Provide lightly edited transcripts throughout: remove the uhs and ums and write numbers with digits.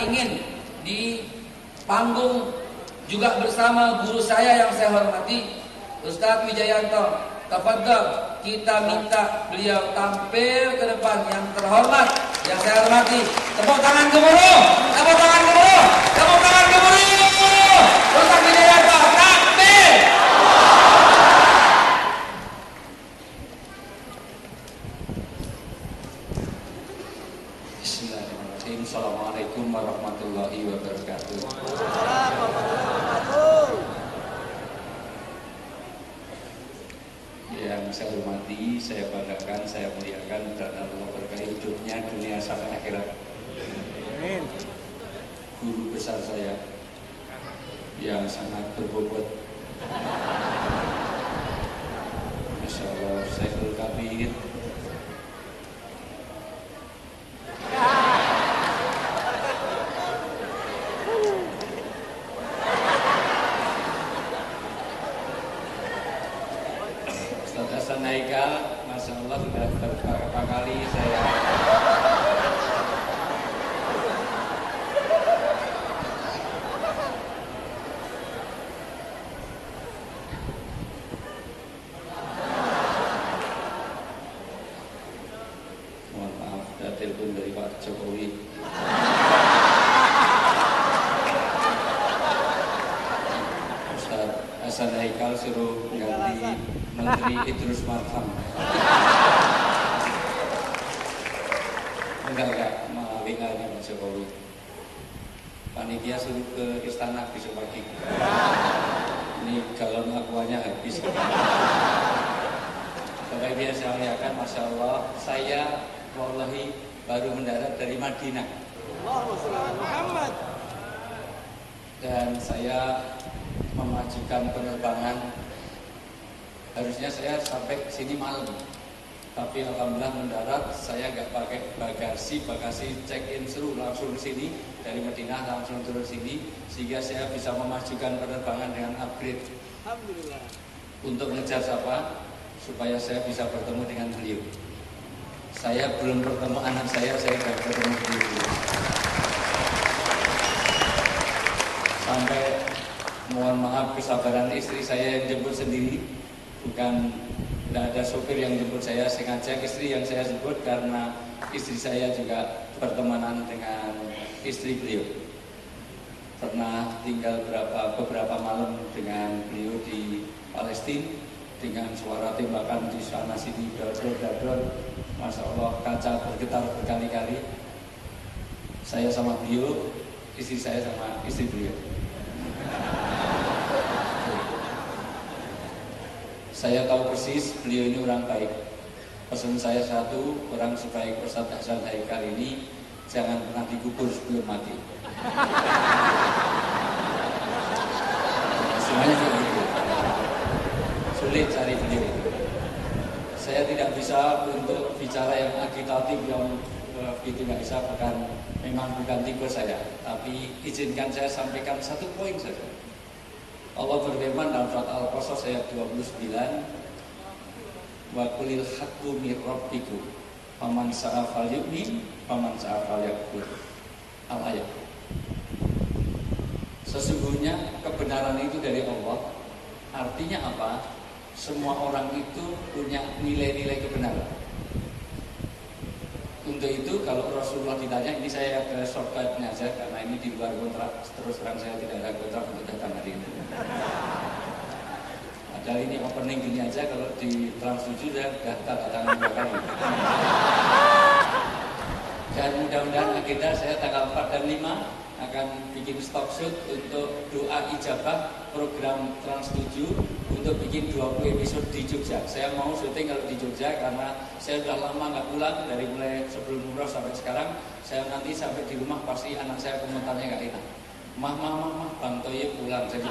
ingin di panggung juga bersama guru saya yang saya hormati, Ustadz Wijayanto. Tafadhol, kita minta beliau tampil ke depan yang terhormat, yang saya hormati. Tepuk tangan gemuruh, tepuk tangan gemuruh, tepuk tangan gemuruh. Ustadz Wijayanto, tampil. Bismillahirrahmanirrahim. Assalamualaikum warahmatullahi wabarakatuh. Yang saya hormati, saya banggakan, saya muliakan, dan Allah berkahi hidupnya dunia sampai akhirat. Amin. Guru besar saya yang sangat berbobot, Masya Allah, Syekhul Kabir. Haikal, Masya Allah, sudah beberapa kali saya mohon maaf, ada telepon dari Pak Jokowi. Ustaz Hasan Haikal suruh ganti Menteri Idrus Marham. Enggak, WA nya Pak Jokowi. Panitia suruh ke istana besok pagi. Ini galon aquanya habis. Bapak Ibu yang saya muliakan, Masya Allah, saya wallahi baru mendarat dari Madinah. Dan saya memajukan penerbangan. Harusnya saya sampai sini malam, tapi alhamdulillah mendarat. Saya nggak pakai bagasi check-in seru langsung sini dari Madinah langsung turun sini, sehingga saya bisa memajukan penerbangan dengan upgrade. Alhamdulillah. Untuk ngejar siapa? Supaya saya bisa bertemu dengan beliau. Saya belum bertemu anak saya sudah bertemu beliau. Sampai mohon maaf kesabaran istri saya yang jemput sendiri. Bukan, tidak ada sopir yang jemput saya, sengaja istri yang saya jemput karena istri saya juga bertemanan dengan istri beliau. Pernah tinggal beberapa malam dengan beliau di Palestina dengan suara tembakan di sana sini, dor-dor, Masya Allah, kaca bergetar berkali-kali. Saya sama beliau, istri saya sama istri beliau. Saya tahu persis beliau ini orang baik. Pesan saya satu, orang sebaik Ustadz Hasan Haikal ini jangan pernah dikubur sebelum mati. Semuanya begitu. Sulit cari beliau. Saya tidak bisa untuk bicara yang agitatif, yang begitu nggak bisa, bukan tipe saya. Tapi izinkan saya sampaikan satu poin saja. Allah berfirman dalam surat Al-Qasas ayat 29, wa qulil haqqu mir rabbikum faman sa'a falyu'min faman sa'a falyakfur. Al-ayat. Sesungguhnya kebenaran itu dari Allah. Artinya apa? Semua orang itu punya nilai-nilai kebenaran. Untuk itu kalau Rasulullah ditanya, ini saya ke shortcutnya aja karena ini di luar kontrak, terus terang saya tidak ada kontrak untuk datang hari ini. Padahal ini opening gini aja, kalau di Trans 7 saya datang 2 kali. Dan mudah-mudahan agenda saya tanggal 4 dan 5 akan bikin stock shoot untuk doa ijabah program Trans 7 untuk bikin 20 episode di Jogja. Saya mau syuting kalau di Jogja karena saya sudah lama nggak pulang, dari mulai sebelum umroh sampai sekarang. Saya nanti sampai di rumah pasti anak saya komentarnya nggak enak. Mah, Bang Toye pulang jadi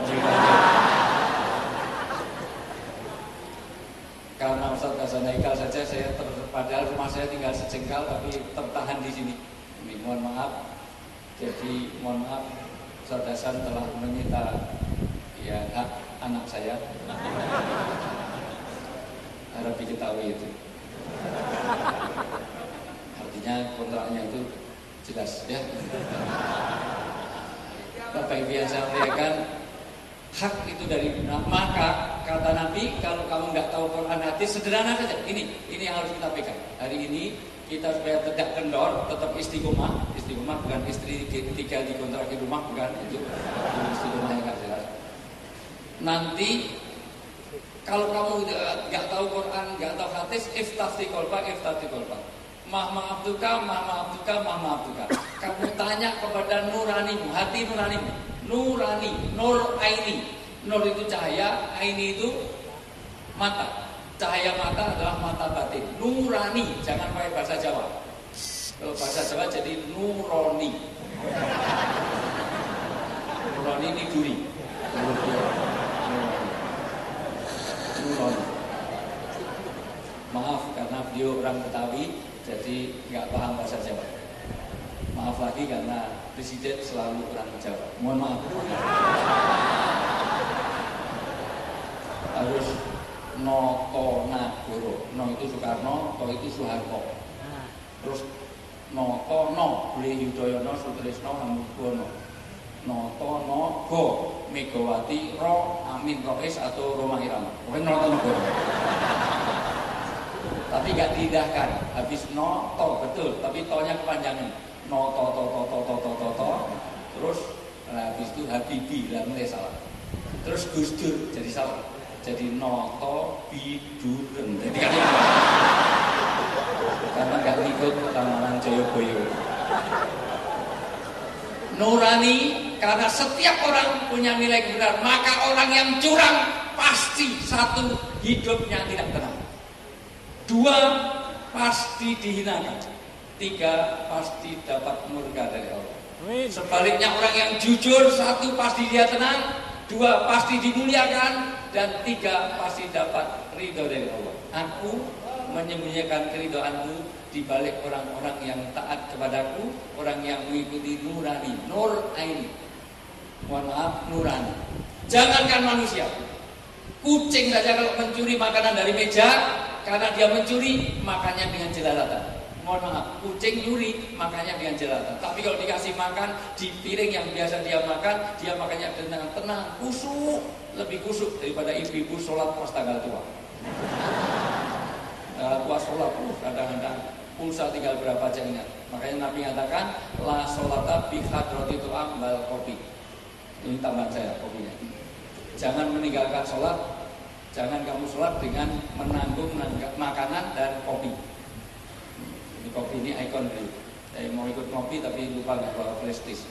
karena Ustadz Hasan Haikal saja saya padahal rumah saya tinggal sejengkal tapi tertahan di sini. Ini mohon maaf. Jadi mohon maaf, Ustadz Hasan telah menyita ya hak anak saya. Harap diketahui itu. Artinya kontraknya itu jelas ya. Bapak Ibu yang saya muliakan, hak itu dari maka kata Nabi, kalau kamu nggak tahu Quran hadis, sederhana saja. Ini yang harus kita pegang. Hari ini kita supaya tidak kendor, tetap istiqomah. Istiqomah bukan istri tinggal di kontrak di rumah, bukan itu istiqomah yang nggak jelas. Nanti kalau kamu nggak tahu Quran, nggak tahu hadis, iftati kolba. Maaf tukah. Kamu tanya kepada nuranimu, hati nuranimu. Nurani, nur aini. Nur itu cahaya, aini itu mata. Cahaya mata adalah mata batin. Nurani, jangan pakai bahasa Jawa. Kalau bahasa Jawa jadi nuroni. Nuroni ini duri. Nuroni. Maaf karena beliau orang Betawi, jadi nggak paham bahasa Jawa. Maaf lagi karena Presiden selalu orang Jawa. Mohon maaf. Harus Noto Nagoro. No itu Soekarno, To itu Soeharto. Terus Noto No Budi Yudhoyono Sutrisno Hamengkubuwono. Noto No Go Megawati Ro Amin Rais atau Roma Irama. Pokoknya Noto Nagoro. Tapi nggak diindahkan. Habis Noto betul, tapi To-nya kepanjangan. Noto terus habis itu Habibie lah mulai salah. Terus Gus Dur jadi salah. Jadi Noto Biduren. Jadi kan karena nggak ngikut ramalan Joyoboyo. Nurani, karena setiap orang punya nilai kebenaran, maka orang yang curang pasti satu hidupnya tidak tenang. Dua, pasti dihinakan. Tiga, pasti dapat murka dari Allah. Sebaliknya orang yang jujur, satu pasti dia tenang, dua pasti dimuliakan, dan tiga pasti dapat ridho dari Allah. Aku menyembunyikan keridhoanmu di balik orang-orang yang taat kepadaku, orang yang mengikuti nurani, nur aini. Mohon maaf, nurani. Jangankan manusia, kucing saja kalau mencuri makanan dari meja, karena dia mencuri, makannya dengan jelalatan. Mohon maaf, kucing nyuri makannya dengan jelalatan. Tapi kalau dikasih makan di piring yang biasa dia makannya dengan tenang, kusuk, lebih kusuk daripada ibu-ibu sholat pas tanggal tua. Tanggal tua sholat, kadang-kadang pulsa tinggal berapa aja ingat. Makanya Nabi mengatakan, la sholata bi hadrati tu'am bal kopi. Ini tambahan saya kopinya. Jangan meninggalkan sholat, jangan kamu sholat dengan menanggung makanan dan kopi. Ini kopi ini ikon dari. Saya mau ikut kopi tapi lupa nggak bawa prestis.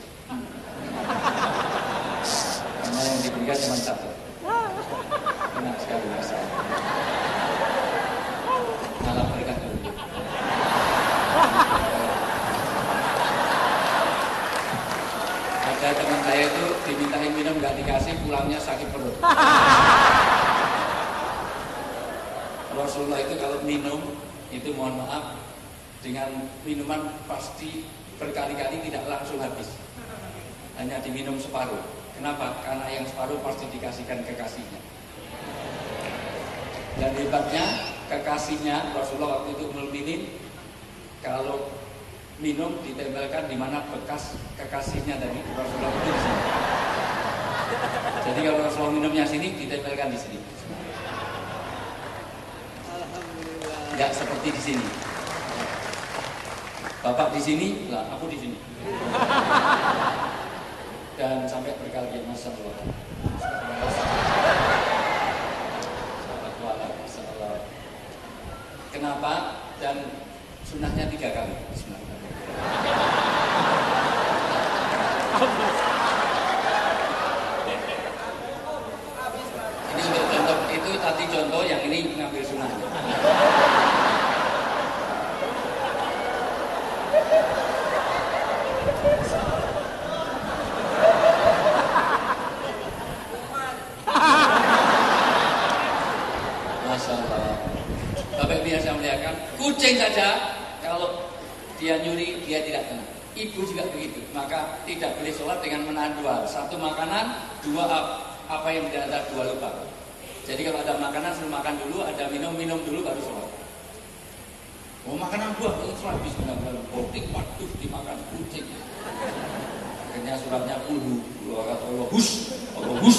Karena yang diberikan cuma satu. Enak sekali rasa. Malam berkah dulu. Ada teman saya itu dimintain minum nggak dikasih, pulangnya sakit perut. Rasulullah itu kalau minum itu mohon maaf, dengan minuman pasti berkali-kali tidak langsung habis, hanya diminum separuh. Kenapa? Karena yang separuh pasti dikasihkan kekasihnya. Dan hebatnya kekasihnya Rasulullah waktu itu Mukminin, kalau minum ditempelkan di mana bekas kekasihnya dari Rasulullah itu di sini. Jadi kalau Rasulullah minumnya sini, ditempelkan di sini. Enggak seperti di sini. Bapak di sini, lah aku di sini. Dan sampai berkali-kali masalah. Kenapa? Dan sunahnya 3 kali. Ini untuk contoh, itu tadi contoh, yang ini ngambil sunahnya. Kucing saja kalau dia nyuri dia tidak tenang. Ibu juga begitu. Maka tidak boleh sholat dengan menahan dua. Satu makanan, dua apa yang tidak ada, dua lupa. Jadi kalau ada makanan suruh makan dulu, ada minum dulu baru sholat. Oh makanan buah, sholat bismillah. Waduh dimakan kucing. Akhirnya bacanya suratnya Allah hus.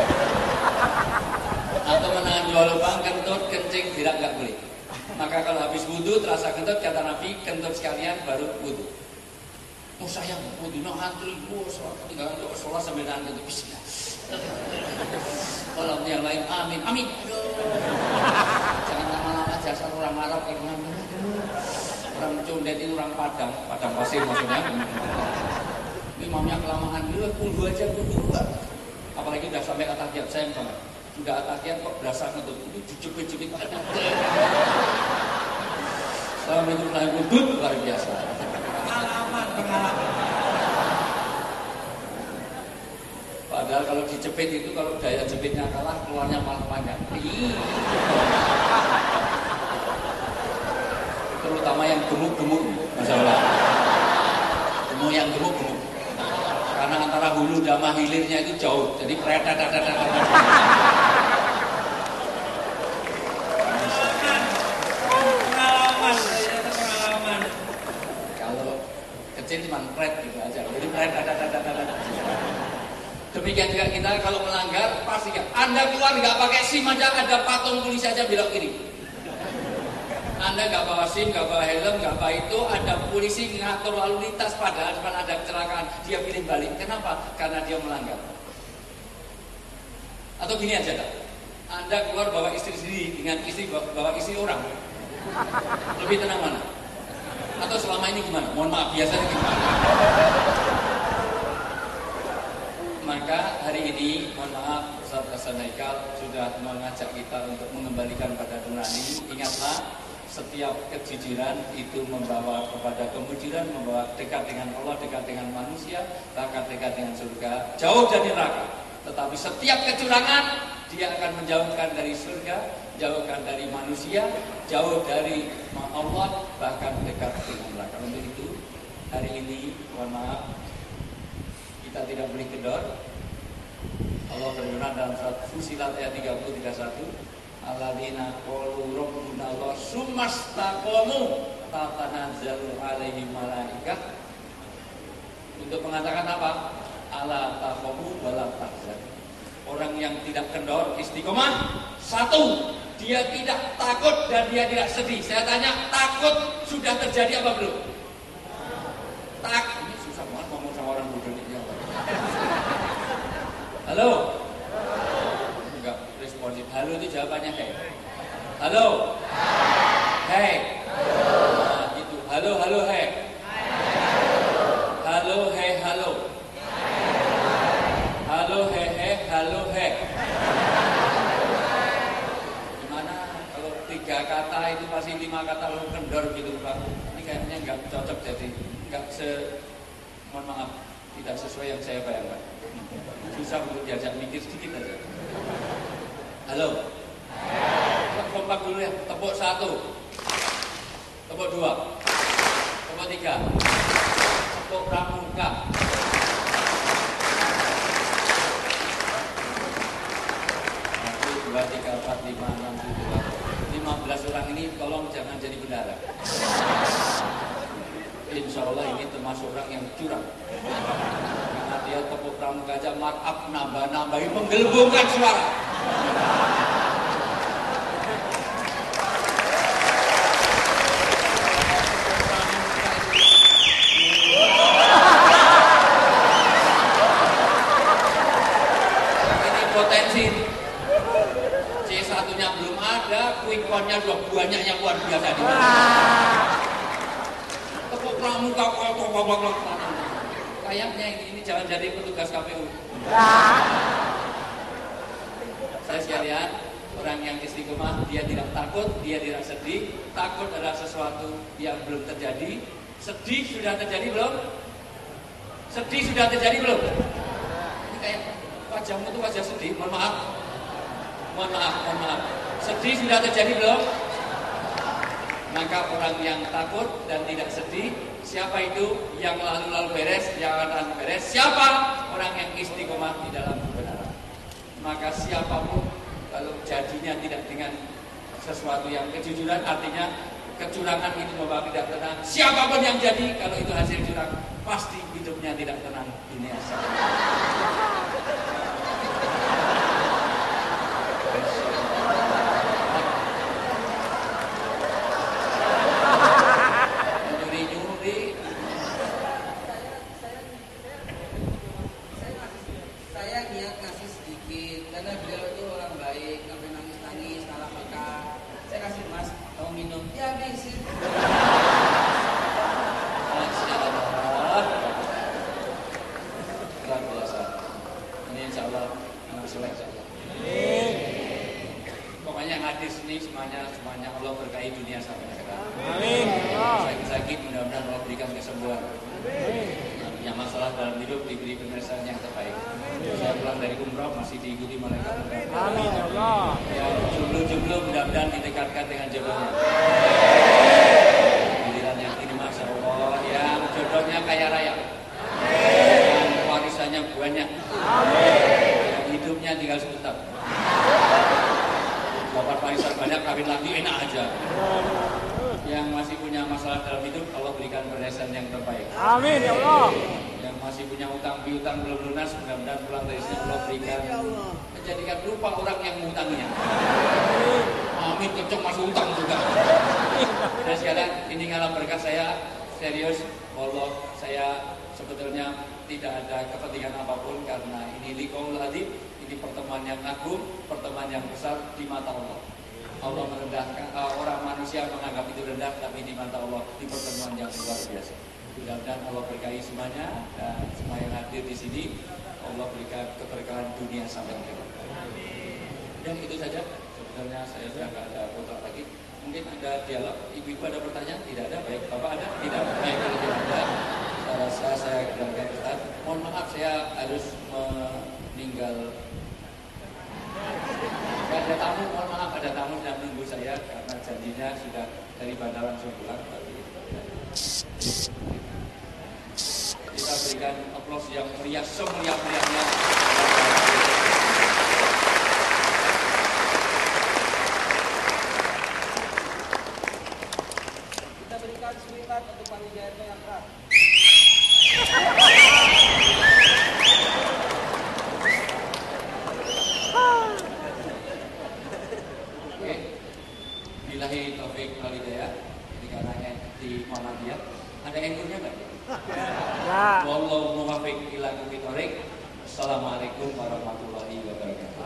Atau menahan dua lubang, kentut, kencing, tidak nggak boleh. Maka kalau habis wudhu terasa kentut, kata Nabi, kentut sekalian baru wudhu. Oh sayang, wudhu no antri, tinggal sholat sambil nahan kentut. Bismillah. Kalau yang lain, amin. Jangan lama-lama jasad orang Arab karena orang Condet itu orang Padang pasir maksudnya. Imamnya kelamaan, wudhu aja. Apalagi udah sampai atahiyat, sayang banget. Udah atahiyat kok berasa kentut, ini dijepit-jepit. Selama itu mulai wudhu luar biasa. Pengalaman. Padahal kalau dijepit itu, kalau daya jepitnya kalah, keluarnya malah panjang. Terutama yang gemuk-gemuk, masalah. Gemuk yang gemuk. Karena antara hulu sama hilirnya itu jauh, jadi pengalaman. Kalau kecil cuma pret gitu aja, jadi pret. Demikian juga kita kalau melanggar pastikan Anda keluar nggak pakai SIM aja, ada patung polisi aja belok kiri. Anda nggak bawa SIM, nggak bawa helm, nggak bawa itu, ada polisi ngatur lalu lintas padahal depan ada kecelakaan, dia pilih balik. Kenapa? Karena dia melanggar. Atau gini aja kan? Anda keluar bawa istri sendiri dengan istri bawa istri orang, lebih tenang mana? Atau selama ini gimana? Mohon maaf, biasanya gimana? Maka hari ini, mohon maaf, Ustaz Hasan Haikal sudah mengajak kita untuk mengembalikan pada nurani. Ingatlah, setiap kejujuran itu membawa kepada kemujuran, membawa dekat dengan Allah, dekat dengan manusia, bahkan dekat dengan surga, jauh dari neraka. Tetapi setiap kecurangan, dia akan menjauhkan dari surga, jauhkan dari manusia, jauh dari Allah, bahkan dekat dengan neraka. Untuk itu, hari ini, mohon maaf, kita tidak boleh kendor. Allah berfirman dalam surat Fussilat ayat 30-31, alladzina qalu rabbuna Allah tsumastaqamu tatanazzalu alaihim malaikah. Untuk mengatakan apa? Ala taqamu wala tahzan. Orang yang tidak kendor, istiqomah, satu, dia tidak takut dan dia tidak sedih. Saya tanya, takut sudah terjadi apa belum? Ini susah banget ngomong sama orang bodoh ini. Halo? Enggak responsif. Halo itu jawabannya hei. Halo? Hei. Nah, gitu. Halo hei. Halo hei halo. Halo hei halo hei. Gimana kalau 3 kata itu masih 5 kata lalu kendor gitu Pak? Ini kayaknya enggak cocok, jadi enggak mohon maaf, tidak sesuai yang saya bayangkan. Susah untuk diajak mikir sedikit aja. Halo. Kompak dulu ya. Tepuk 1. Tepuk 2. Tepuk 3. Tepuk pramuka. 1, 2, 3, 4, 5, 6, 7, 15 orang ini tolong jangan jadi bendara. Insya Allah ini termasuk orang yang curang. Karena dia tepuk pramuka aja markup nambah-nambahin menggelembungkan suara. Ini potensi. C1-nya belum ada, quick count-nya sudah banyak yang luar biasa. Tepuk pramuka kayaknya ini jangan jadi petugas KPU. Saya sekalian, orang yang istiqomah, dia tidak takut, dia tidak sedih. Takut adalah sesuatu yang belum terjadi. Sedih sudah terjadi belum? Sedih sudah terjadi belum? Ini kayak wajahmu tuh wajah sedih. Mohon maaf. Sedih sudah terjadi belum? Maka orang yang takut dan tidak sedih, siapa itu? Yang lalu beres, yang akan beres. Siapa? Orang yang istiqomah di dalam kebenaran. Maka siapapun kalau jadinya tidak dengan sesuatu yang kejujuran, artinya kecurangan itu membawa tidak tenang. Siapapun yang jadi, kalau itu hasil curang, pasti hidupnya tidak tenang dunia akhirat. Nyuri-nyuri. Saya niat ngasih sedikit karena beliau itu orang baik, sampai nangis-nangis, salah makan. Saya kasih, Mas, mau minum? Ya, habisin. Luar biasa. Ini insya Allah anak soleh insya Allah. Pokoknya yang hadir sini semuanya Allah berkahi dunia sampai akhirat. Amin. Sakit-sakit mudah-mudahan Allah berikan kesembuhan. Punya masalah dalam hidup diberi penyelesaian yang terbaik. Saya pulang dari umroh masih diikuti malaikat. Amin ya Allah. Yang jomblo-jomblo mudah-mudahan didekatkan dengan jodohnya. Giliran yang ini masya Allah yang jodohnya kaya raya. Dan warisannya banyak. Yang hidupnya tinggal sebentar. Dapat warisan banyak, kawin lagi enak aja. Yang masih punya masalah dalam hidup, Allah berikan penyelesaian yang terbaik. Amin ya Allah. Yang masih punya utang piutang belum lunas, mudah-mudahan pulang dari sini Allah berikan menjadikan lupa orang yang mengutangnya. Amin, kenceng masuk utang juga. Dan sekalian ini ngalah berkat saya serius, Allah saya sebetulnya tidak ada kepentingan apapun karena ini liqaul hadib, ini pertemuan yang agung, pertemuan yang besar di mata Allah. Allah merendahkan orang manusia menganggap itu rendah, tapi di mata Allah di pertemuan yang luar biasa. Mudah-mudahan Allah berkahi semuanya dan semua yang hadir di sini Allah berikan keberkahan dunia sampai akhirat. Dan itu saja. Sebetulnya saya sudah tidak ada kontrak lagi. Mungkin ada dialog. Ibu-ibu ada pertanyaan? Tidak ada. Baik, Bapak ada? Tidak. Baik, kalau tidak ada, saya rasa saya gagal Ustaz. Mohon maaf saya harus meninggal. Ada tamu, mohon maaf ada tamu yang menunggu saya karena janjinya sudah dari bandara langsung pulang. Kita berikan aplaus yang meriah semeriah-meriahnya. Kita berikan semangat untuk Pak Wijayanto yang keras. Oke, billahi taufik wal hidayah. Dikarenakan di Muhammadiyah ada engkurnya nggak? Ya. Wallahu muwaffiq ila aqwamit thoriq. Assalamualaikum warahmatullahi wabarakatuh.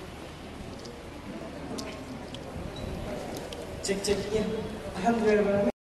Cek, ya. Alhamdulillah.